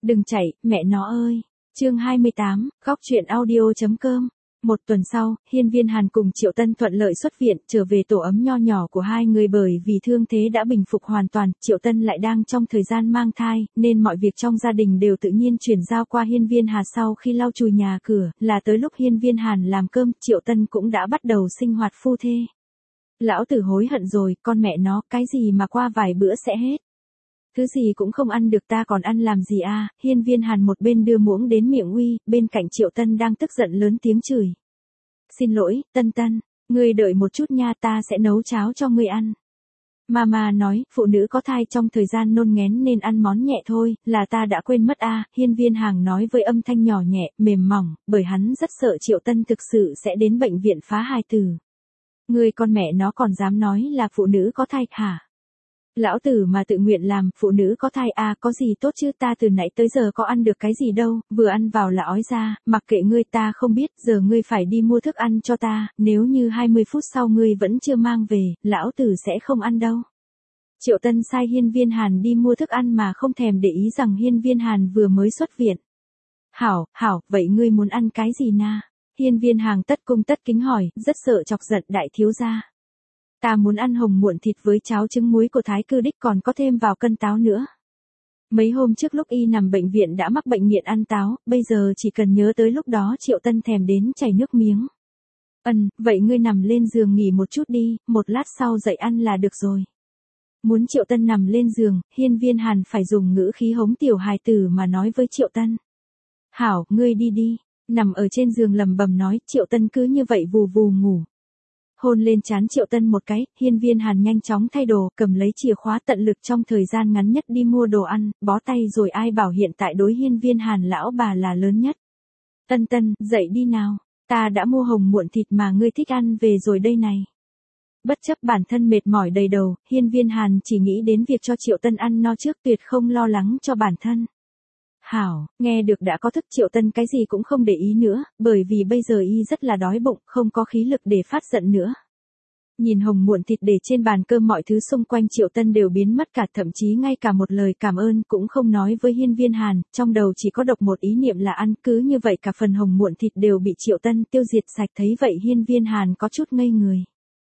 Đừng chạy, mẹ nó ơi. Chương 28, góc truyện audio.com. Một tuần sau, Hiên Viên Hàn cùng Triệu Tân thuận lợi xuất viện, trở về tổ ấm nho nhỏ của hai người bởi vì thương thế đã bình phục hoàn toàn, Triệu Tân lại đang trong thời gian mang thai, nên mọi việc trong gia đình đều tự nhiên chuyển giao qua Hiên Viên Hà. Sau khi lau chùi nhà cửa, là tới lúc Hiên Viên Hàn làm cơm, Triệu Tân cũng đã bắt đầu sinh hoạt phu thê. Lão tử hối hận rồi, con mẹ nó, cái gì mà qua vài bữa sẽ hết. Thứ gì cũng không ăn được ta còn ăn làm gì à, Hiên Viên Hàn một bên đưa muỗng đến miệng uy, bên cạnh Triệu Tân đang tức giận lớn tiếng chửi. Xin lỗi, Tân Tân, ngươi đợi một chút nha, ta sẽ nấu cháo cho ngươi ăn. Mama nói, phụ nữ có thai trong thời gian nôn nghén nên ăn món nhẹ thôi, là ta đã quên mất à, Hiên Viên Hàn nói với âm thanh nhỏ nhẹ, mềm mỏng, bởi hắn rất sợ Triệu Tân thực sự sẽ đến bệnh viện phá hài tử. Ngươi con mẹ nó còn dám nói là phụ nữ có thai hả? Lão tử mà tự nguyện làm, phụ nữ có thai à, có gì tốt chứ, ta từ nãy tới giờ có ăn được cái gì đâu, vừa ăn vào là ói ra, mặc kệ ngươi, ta không biết, giờ ngươi phải đi mua thức ăn cho ta, nếu như 20 phút sau ngươi vẫn chưa mang về, lão tử sẽ không ăn đâu. Triệu Tân sai Hiên Viên Hàn đi mua thức ăn mà không thèm để ý rằng Hiên Viên Hàn vừa mới xuất viện. Hảo, vậy ngươi muốn ăn cái gì na? Hiên Viên Hàn tất cung tất kính hỏi, rất sợ chọc giận đại thiếu gia. Ta muốn ăn hồng muộn thịt với cháo trứng muối của Thái Cư Đích, còn có thêm vào cân táo nữa. Mấy hôm trước lúc y nằm bệnh viện đã mắc bệnh nghiện ăn táo, bây giờ chỉ cần nhớ tới lúc đó Triệu Tân thèm đến chảy nước miếng. Vậy ngươi nằm lên giường nghỉ một chút đi, một lát sau dậy ăn là được rồi. Muốn Triệu Tân nằm lên giường, Hiên Viên Hàn phải dùng ngữ khí hống tiểu hài tử mà nói với Triệu Tân. Hảo, ngươi đi. Nằm ở trên giường lầm bầm nói, Triệu Tân cứ như vậy vù vù ngủ. Hôn lên trán Triệu Tân một cái, Hiên Viên Hàn nhanh chóng thay đồ, cầm lấy chìa khóa tận lực trong thời gian ngắn nhất đi mua đồ ăn, bó tay rồi ai bảo hiện tại đối Hiên Viên Hàn lão bà là lớn nhất. Tân, dậy đi nào, ta đã mua hồng muộn thịt mà ngươi thích ăn về rồi đây này. Bất chấp bản thân mệt mỏi đầy đầu, Hiên Viên Hàn chỉ nghĩ đến việc cho Triệu Tân ăn no trước, tuyệt không lo lắng cho bản thân. Hảo, nghe được đã có thức, Triệu Tân cái gì cũng không để ý nữa, bởi vì bây giờ y rất là đói bụng, không có khí lực để phát giận nữa. Nhìn hồng muộn thịt để trên bàn cơm, mọi thứ xung quanh Triệu Tân đều biến mất cả, thậm chí ngay cả một lời cảm ơn cũng không nói với Hiên Viên Hàn, trong đầu chỉ có độc một ý niệm là ăn, cứ như vậy cả phần hồng muộn thịt đều bị Triệu Tân tiêu diệt sạch. Thấy vậy Hiên Viên Hàn có chút ngây người.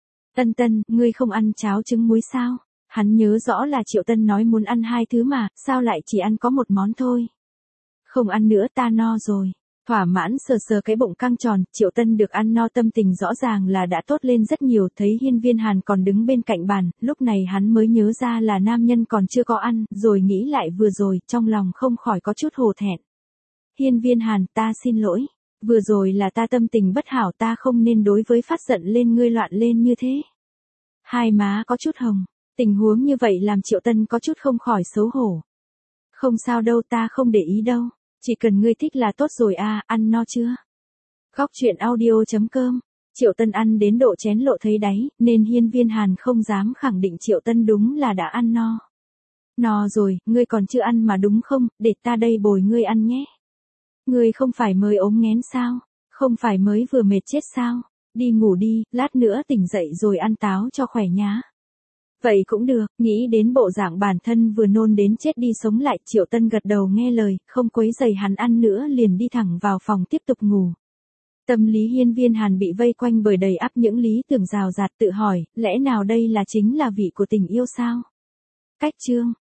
Tân, ngươi không ăn cháo trứng muối sao? Hắn nhớ rõ là Triệu Tân nói muốn ăn hai thứ mà, sao lại chỉ ăn có một món thôi? Không ăn nữa, ta no rồi. Thỏa mãn sờ cái bụng căng tròn, Triệu Tân được ăn no tâm tình rõ ràng là đã tốt lên rất nhiều. Thấy Hiên Viên Hàn còn đứng bên cạnh bàn, lúc này hắn mới nhớ ra là nam nhân còn chưa có ăn, rồi nghĩ lại vừa rồi, trong lòng không khỏi có chút hổ thẹn. Hiên Viên Hàn, ta xin lỗi. Vừa rồi là ta tâm tình bất hảo, ta không nên đối với phát giận lên ngươi loạn lên như thế. Hai má có chút hồng, tình huống như vậy làm Triệu Tân có chút không khỏi xấu hổ. Không sao đâu, ta không để ý đâu. Chỉ cần ngươi thích là tốt rồi à, ăn no chưa? Góc truyện audio.com. Triệu Tân ăn đến độ chén lộ thấy đáy, nên Hiên Viên Hàn không dám khẳng định Triệu Tân đúng là đã ăn no. No rồi, ngươi còn chưa ăn mà đúng không, để ta đây bồi ngươi ăn nhé. Ngươi không phải mới ốm nghén sao? Không phải mới vừa mệt chết sao? Đi ngủ đi, lát nữa tỉnh dậy rồi ăn táo cho khỏe nhá. Vậy cũng được, nghĩ đến bộ dạng bản thân vừa nôn đến chết đi sống lại, Triệu Tân gật đầu nghe lời, không quấy rầy hắn ăn nữa, liền đi thẳng vào phòng tiếp tục ngủ. Tâm lý Hiên Viên Hàn bị vây quanh bởi đầy ắp những lý tưởng rào rạt, tự hỏi, lẽ nào đây là chính là vị của tình yêu sao? Cách chương